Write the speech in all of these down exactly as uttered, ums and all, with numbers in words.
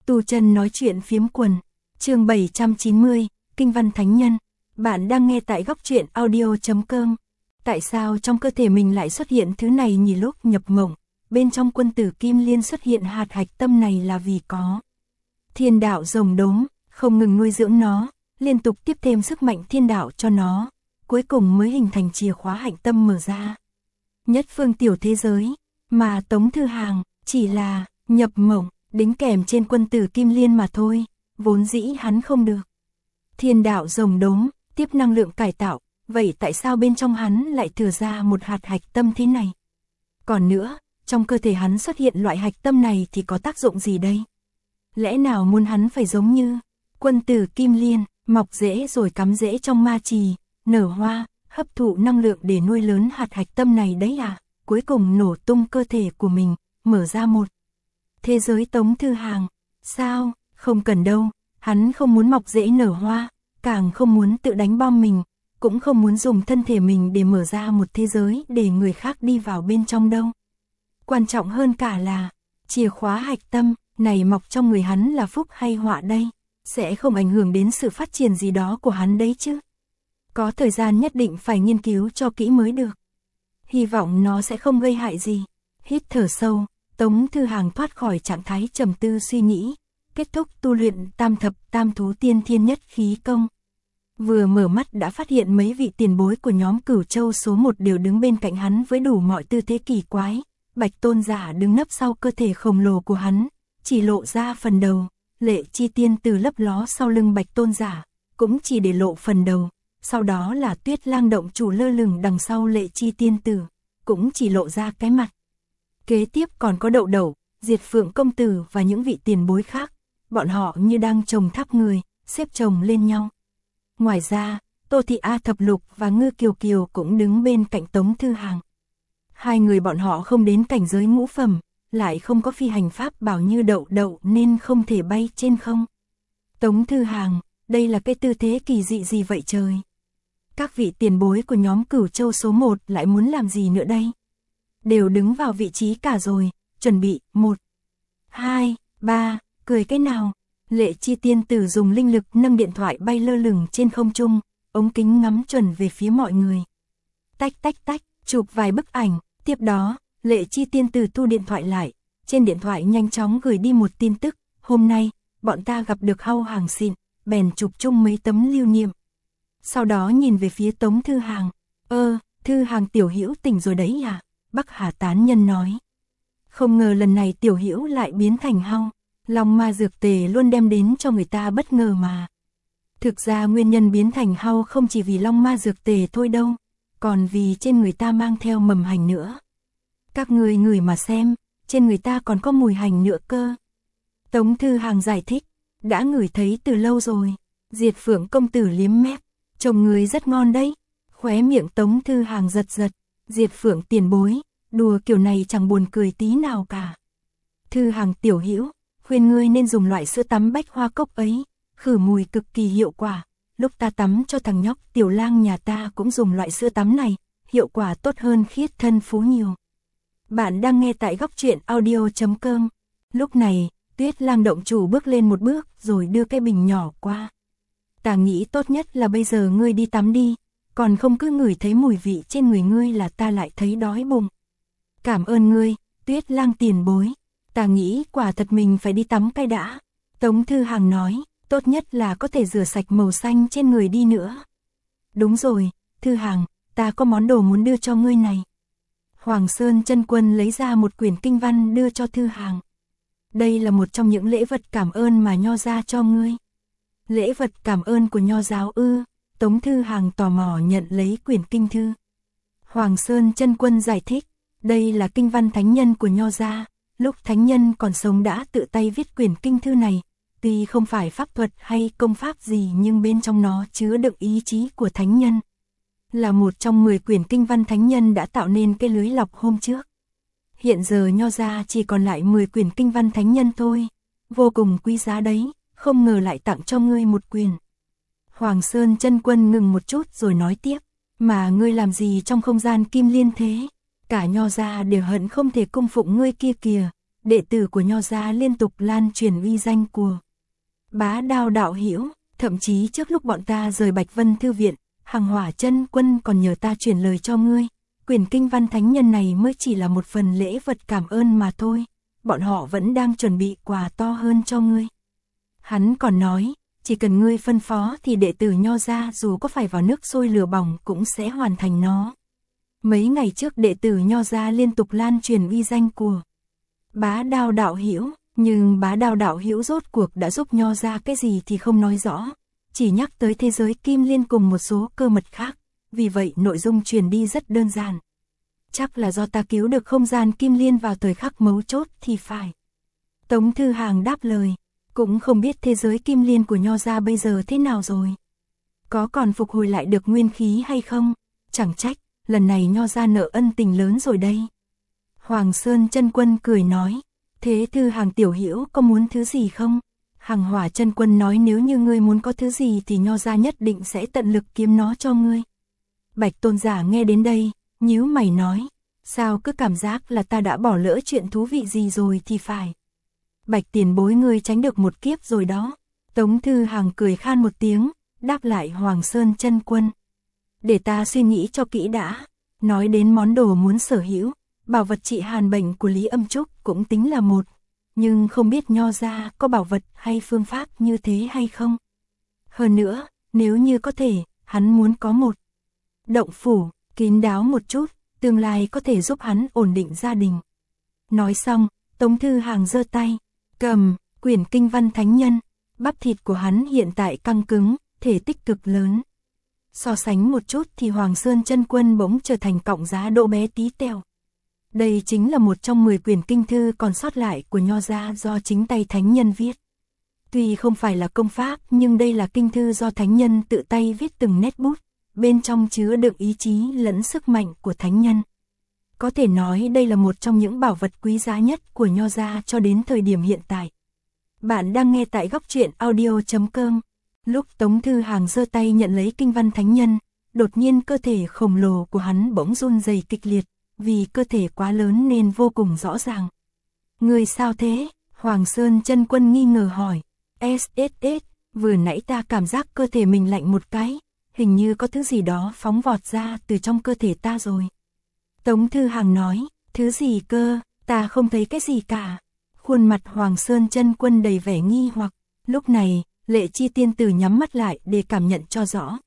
Tu chân nói chuyện phiếm quần, chương bảy trăm chín mươi, Kinh văn thánh nhân. Bạn đang nghe tại góc truyện audio chấm com. Tại sao trong cơ thể mình lại xuất hiện thứ này nhỉ? Lúc nhập mộng, bên trong quân tử Kim Liên xuất hiện hạt hạch tâm này là vì có thiên đạo rồng đốm, không ngừng nuôi dưỡng nó, liên tục tiếp thêm sức mạnh thiên đạo cho nó, cuối cùng mới hình thành chìa khóa hạnh tâm mở ra nhất phương tiểu thế giới, mà Tống Thư Hàng chỉ là nhập mộng, đính kèm trên quân tử Kim Liên mà thôi, vốn dĩ hắn không được thiên đạo rồng đốm, tiếp năng lượng cải tạo, vậy tại sao bên trong hắn lại thừa ra một hạt hạch tâm thế này? Còn nữa, trong cơ thể hắn xuất hiện loại hạch tâm này thì có tác dụng gì đây? Lẽ nào muốn hắn phải giống như quân tử Kim Liên, mọc rễ rồi cắm rễ trong ma trì, nở hoa, hấp thụ năng lượng để nuôi lớn hạt hạch tâm này đấy à? Cuối cùng nổ tung cơ thể của mình, mở ra một thế giới Tống Thư Hàng. Sao? Không cần đâu, hắn không muốn mọc rễ nở hoa, càng không muốn tự đánh bom mình, cũng không muốn dùng thân thể mình để mở ra một thế giới để người khác đi vào bên trong đâu. Quan trọng hơn cả là, chìa khóa hạch tâm này mọc trong người hắn là phúc hay họa đây? Sẽ không ảnh hưởng đến sự phát triển gì đó của hắn đấy chứ? Có thời gian nhất định phải nghiên cứu cho kỹ mới được. Hy vọng nó sẽ không gây hại gì. Hít thở sâu, Tống Thư Hàng thoát khỏi trạng thái trầm tư suy nghĩ, kết thúc tu luyện tam thập tam thú tiên thiên nhất khí công. Vừa mở mắt đã phát hiện mấy vị tiền bối của nhóm Cửu Châu số một đều đứng bên cạnh hắn với đủ mọi tư thế kỳ quái. Bạch Tôn Giả đứng nấp sau cơ thể khổng lồ của hắn, chỉ lộ ra phần đầu. Lệ Chi Tiên Tử lấp ló sau lưng Bạch Tôn Giả, cũng chỉ để lộ phần đầu. Sau đó là Tuyết Lang động chủ lơ lửng đằng sau Lệ Chi Tiên Tử, cũng chỉ lộ ra cái mặt. Kế tiếp còn có Đậu Đậu, Diệt Phượng công tử và những vị tiền bối khác, bọn họ như đang chồng tháp người, xếp chồng lên nhau. Ngoài ra, Tô Thị A Thập Lục và Ngư Kiều Kiều cũng đứng bên cạnh Tống Thư Hàng. Hai người bọn họ không đến cảnh giới ngũ phẩm, lại không có phi hành pháp bảo như Đậu Đậu nên không thể bay trên không. Tống Thư Hàng, đây là cái tư thế kỳ dị gì vậy trời? Các vị tiền bối của nhóm Cửu Châu số một lại muốn làm gì nữa đây? Đều đứng vào vị trí cả rồi, chuẩn bị, một, hai, ba, cười cái nào? Lệ Chi Tiên Tử dùng linh lực nâng điện thoại bay lơ lửng trên không trung, ống kính ngắm chuẩn về phía mọi người. Tách tách tách, chụp vài bức ảnh, tiếp đó, Lệ Chi Tiên Tử thu điện thoại lại, trên điện thoại nhanh chóng gửi đi một tin tức, hôm nay, bọn ta gặp được Hau Hàng xịn, bèn chụp chung mấy tấm lưu niệm. Sau đó nhìn về phía Tống Thư Hàng, ơ, Thư Hàng tiểu hữu tỉnh rồi đấy à? Bắc Hà tán nhân nói. Không ngờ lần này tiểu hữu lại biến thành Hau. Long ma dược tề luôn đem đến cho người ta bất ngờ mà. Thực ra nguyên nhân biến thành Hau không chỉ vì long ma dược tề thôi đâu, còn vì trên người ta mang theo mầm hành nữa. Các người ngửi mà xem, trên người ta còn có mùi hành nữa cơ. Tống Thư Hàng giải thích, đã ngửi thấy từ lâu rồi. Diệt Phượng công tử liếm mép, trông người rất ngon đấy. Khóe miệng Tống Thư Hàng giật giật, Diệt Phượng tiền bối, đùa kiểu này chẳng buồn cười tí nào cả. Thư Hàng tiểu hữu, khuyên ngươi nên dùng loại sữa tắm bách hoa cốc ấy, khử mùi cực kỳ hiệu quả. Lúc ta tắm cho thằng nhóc Tiểu Lang nhà ta cũng dùng loại sữa tắm này, hiệu quả tốt hơn khiết thân phú nhiều. Bạn đang nghe tại góc truyện audio chấm com. Lúc này, Tuyết Lang động chủ bước lên một bước rồi đưa cái bình nhỏ qua. Ta nghĩ tốt nhất là bây giờ ngươi đi tắm đi, còn không cứ ngửi thấy mùi vị trên người ngươi là ta lại thấy đói bụng. Cảm ơn ngươi, Tuyết Lang tiền bối. Ta nghĩ quả thật mình phải đi tắm cái đã. Tống Thư Hàng nói, tốt nhất là có thể rửa sạch màu xanh trên người đi nữa. Đúng rồi, Thư Hàng, ta có món đồ muốn đưa cho ngươi này. Hoàng Sơn Chân Quân lấy ra một quyển kinh văn đưa cho Thư Hàng. Đây là một trong những lễ vật cảm ơn mà Nho gia cho ngươi. Lễ vật cảm ơn của Nho giáo ư? Tống Thư Hàng tò mò nhận lấy quyển kinh thư. Hoàng Sơn Chân Quân giải thích, đây là kinh văn thánh nhân của Nho gia. Lúc thánh nhân còn sống đã tự tay viết quyển kinh thư này, tuy không phải pháp thuật hay công pháp gì nhưng bên trong nó chứa đựng ý chí của thánh nhân. Là một trong mười quyển kinh văn thánh nhân đã tạo nên cái lưới lọc hôm trước. Hiện giờ Nho gia chỉ còn lại mười quyển kinh văn thánh nhân thôi, vô cùng quý giá đấy, không ngờ lại tặng cho ngươi một quyển. Hoàng Sơn Chân Quân ngừng một chút rồi nói tiếp, mà ngươi làm gì trong không gian Kim Liên thế? Cả Nho gia đều hận không thể cung phụng ngươi kia kìa, đệ tử của Nho gia liên tục lan truyền uy danh của Bá Đao đạo hữu, thậm chí trước lúc bọn ta rời Bạch Vân thư viện, Hàng Hỏa Chân Quân còn nhờ ta truyền lời cho ngươi, quyển kinh văn thánh nhân này mới chỉ là một phần lễ vật cảm ơn mà thôi, bọn họ vẫn đang chuẩn bị quà to hơn cho ngươi. Hắn còn nói, chỉ cần ngươi phân phó thì đệ tử Nho gia dù có phải vào nước sôi lửa bỏng cũng sẽ hoàn thành nó. Mấy ngày trước đệ tử Nho gia liên tục lan truyền uy danh của Bá Đao đạo hữu, nhưng Bá Đao đạo hữu rốt cuộc đã giúp Nho gia cái gì thì không nói rõ, chỉ nhắc tới thế giới Kim Liên cùng một số cơ mật khác, vì vậy nội dung truyền đi rất đơn giản. Chắc là do ta cứu được không gian Kim Liên vào thời khắc mấu chốt thì phải. Tống Thư Hàng đáp lời, cũng không biết thế giới Kim Liên của Nho gia bây giờ thế nào rồi. Có còn phục hồi lại được nguyên khí hay không? Chẳng trách, lần này Nho gia nợ ân tình lớn rồi đây. Hoàng Sơn Chân Quân cười nói, thế Thư Hàng tiểu hữu có muốn thứ gì không? Hàng Hỏa Chân Quân nói nếu như ngươi muốn có thứ gì thì Nho gia nhất định sẽ tận lực kiếm nó cho ngươi. Bạch Tôn giả nghe đến đây, nhíu mày nói, sao cứ cảm giác là ta đã bỏ lỡ chuyện thú vị gì rồi thì phải. Bạch tiền bối ngươi tránh được một kiếp rồi đó. Tống Thư Hàng cười khan một tiếng, đáp lại Hoàng Sơn Chân Quân. Để ta suy nghĩ cho kỹ đã. Nói đến món đồ muốn sở hữu, bảo vật trị hàn bệnh của Lý Âm Trúc cũng tính là một. Nhưng không biết Nho gia có bảo vật hay phương pháp như thế hay không. Hơn nữa, nếu như có thể, hắn muốn có một động phủ, kín đáo một chút, tương lai có thể giúp hắn ổn định gia đình. Nói xong, Tống Thư Hàng giơ tay, cầm quyển kinh văn thánh nhân, bắp thịt của hắn hiện tại căng cứng, thể tích cực lớn. So sánh một chút thì Hoàng Sơn Chân Quân bỗng trở thành cọng giá đỗ bé tí teo. Đây chính là một trong mười quyển kinh thư còn sót lại của Nho gia do chính tay thánh nhân viết. Tuy không phải là công pháp nhưng đây là kinh thư do thánh nhân tự tay viết từng nét bút, bên trong chứa đựng ý chí lẫn sức mạnh của thánh nhân. Có thể nói đây là một trong những bảo vật quý giá nhất của Nho gia cho đến thời điểm hiện tại. Bạn đang nghe tại góc truyện audio chấm com. Lúc Tống Thư Hàng giơ tay nhận lấy kinh văn thánh nhân, đột nhiên cơ thể khổng lồ của hắn bỗng run rẩy kịch liệt, vì cơ thể quá lớn nên vô cùng rõ ràng. Người sao thế? Hoàng Sơn Chân Quân nghi ngờ hỏi. ét ét ét, vừa nãy ta cảm giác cơ thể mình lạnh một cái, hình như có thứ gì đó phóng vọt ra từ trong cơ thể ta rồi. Tống Thư Hàng nói, thứ gì cơ, ta không thấy cái gì cả. Khuôn mặt Hoàng Sơn Chân Quân đầy vẻ nghi hoặc, lúc này, Lệ Chi tiên tử nhắm mắt lại để cảm nhận cho rõ.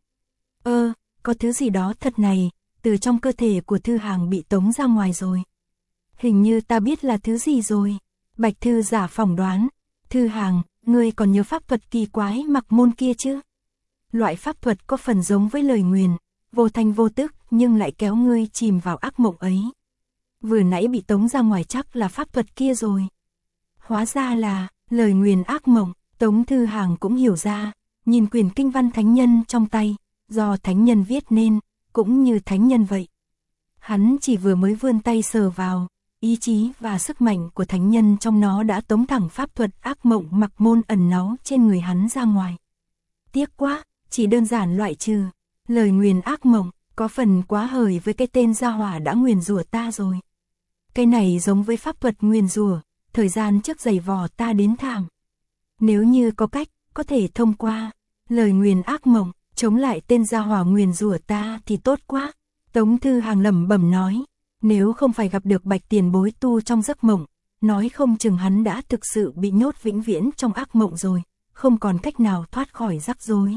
Ơ, có thứ gì đó thật này, từ trong cơ thể của Thư Hàng bị tống ra ngoài rồi. Hình như ta biết là thứ gì rồi. Bạch Thư giả phỏng đoán, Thư Hàng, ngươi còn nhớ pháp thuật kỳ quái mặc môn kia chứ? Loại pháp thuật có phần giống với lời nguyền, vô thanh vô tức nhưng lại kéo ngươi chìm vào ác mộng ấy. Vừa nãy bị tống ra ngoài chắc là pháp thuật kia rồi. Hóa ra là lời nguyền ác mộng. Tống Thư Hàng cũng hiểu ra, nhìn quyển kinh văn thánh nhân trong tay, do thánh nhân viết nên, cũng như thánh nhân vậy. Hắn chỉ vừa mới vươn tay sờ vào, ý chí và sức mạnh của thánh nhân trong nó đã tống thẳng pháp thuật ác mộng mặc môn ẩn náu trên người hắn ra ngoài. Tiếc quá, chỉ đơn giản loại trừ, lời nguyền ác mộng, có phần quá hời với cái tên gia hỏa đã nguyền rủa ta rồi. Cái này giống với pháp thuật nguyền rủa, thời gian trước giày vò ta đến thảm. Nếu như có cách, có thể thông qua lời nguyền ác mộng, chống lại tên gia hỏa nguyền rủa ta thì tốt quá. Tống Thư Hàng lẩm bẩm nói, nếu không phải gặp được Bạch tiền bối tu trong giấc mộng, nói không chừng hắn đã thực sự bị nhốt vĩnh viễn trong ác mộng rồi, không còn cách nào thoát khỏi rắc rối.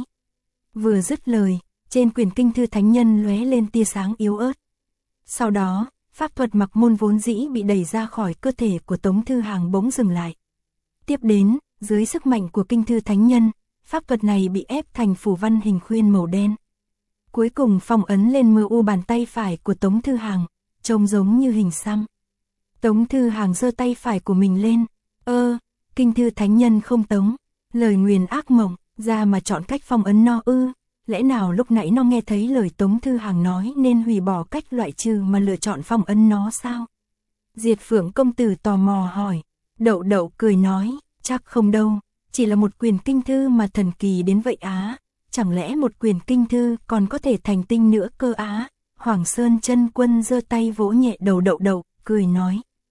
Vừa dứt lời, trên quyển kinh thư thánh nhân lóe lên tia sáng yếu ớt. Sau đó, pháp thuật mặc môn vốn dĩ bị đẩy ra khỏi cơ thể của Tống Thư Hàng bỗng dừng lại. Tiếp đến, dưới sức mạnh của kinh thư thánh nhân, pháp thuật này bị ép thành phủ văn hình khuyên màu đen. Cuối cùng phong ấn lên mờ u bàn tay phải của Tống Thư Hàng, trông giống như hình xăm. Tống Thư Hàng giơ tay phải của mình lên, ơ, kinh thư thánh nhân không tống, lời nguyền ác mộng, ra mà chọn cách phong ấn no ư, lẽ nào lúc nãy nó nghe thấy lời Tống Thư Hàng nói nên hủy bỏ cách loại trừ mà lựa chọn phong ấn nó sao? Diệt Phượng công tử tò mò hỏi, Đậu Đậu cười nói, chắc không đâu, chỉ là một quyển kinh thư mà thần kỳ đến vậy á, chẳng lẽ một quyển kinh thư còn có thể thành tinh nữa cơ á? Hoàng Sơn Chân Quân giơ tay vỗ nhẹ đầu Đậu Đậu, cười nói.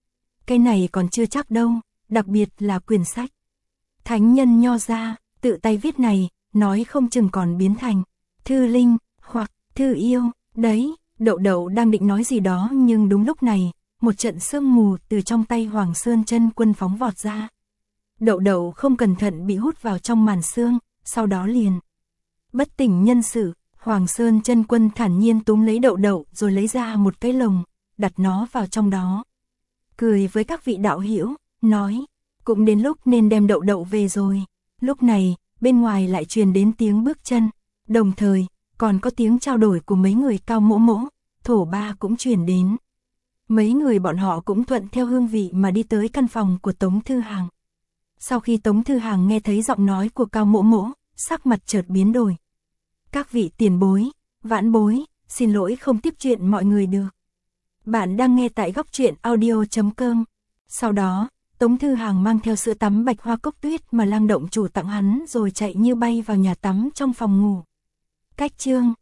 cái này còn chưa chắc đâu, đặc biệt là quyển sách. Thánh nhân Nho gia, tự tay viết này, nói không chừng còn biến thành thư linh, hoặc thư yêu, đấy, Đậu Đậu đang định nói gì đó nhưng đúng lúc này, một trận sương mù từ trong tay Hoàng Sơn Chân Quân phóng vọt ra. Đậu Đậu không cẩn thận bị hút vào trong màn sương, sau đó liền bất tỉnh nhân sự. Hoàng Sơn Chân Quân thản nhiên túm lấy Đậu Đậu rồi lấy ra một cái lồng, đặt nó vào trong đó. Cười với các vị đạo hữu, nói, cũng đến lúc nên đem Đậu Đậu về rồi. Lúc này, bên ngoài lại truyền đến tiếng bước chân, đồng thời, còn có tiếng trao đổi của mấy người Cao Mỗ Mỗ, Thổ Ba cũng truyền đến. Mấy người bọn họ cũng thuận theo hương vị mà đi tới căn phòng của Tống Thư Hàng. Sau khi Tống Thư Hàng nghe thấy giọng nói của Cao Mỗ Mỗ, sắc mặt chợt biến đổi. Các vị tiền bối, vãn bối, xin lỗi không tiếp chuyện mọi người được. Bạn đang nghe tại góc truyện audio chấm com. Sau đó, Tống Thư Hàng mang theo sữa tắm bạch hoa cốc tuyết mà Lang động chủ tặng hắn rồi chạy như bay vào nhà tắm trong phòng ngủ. Cách chương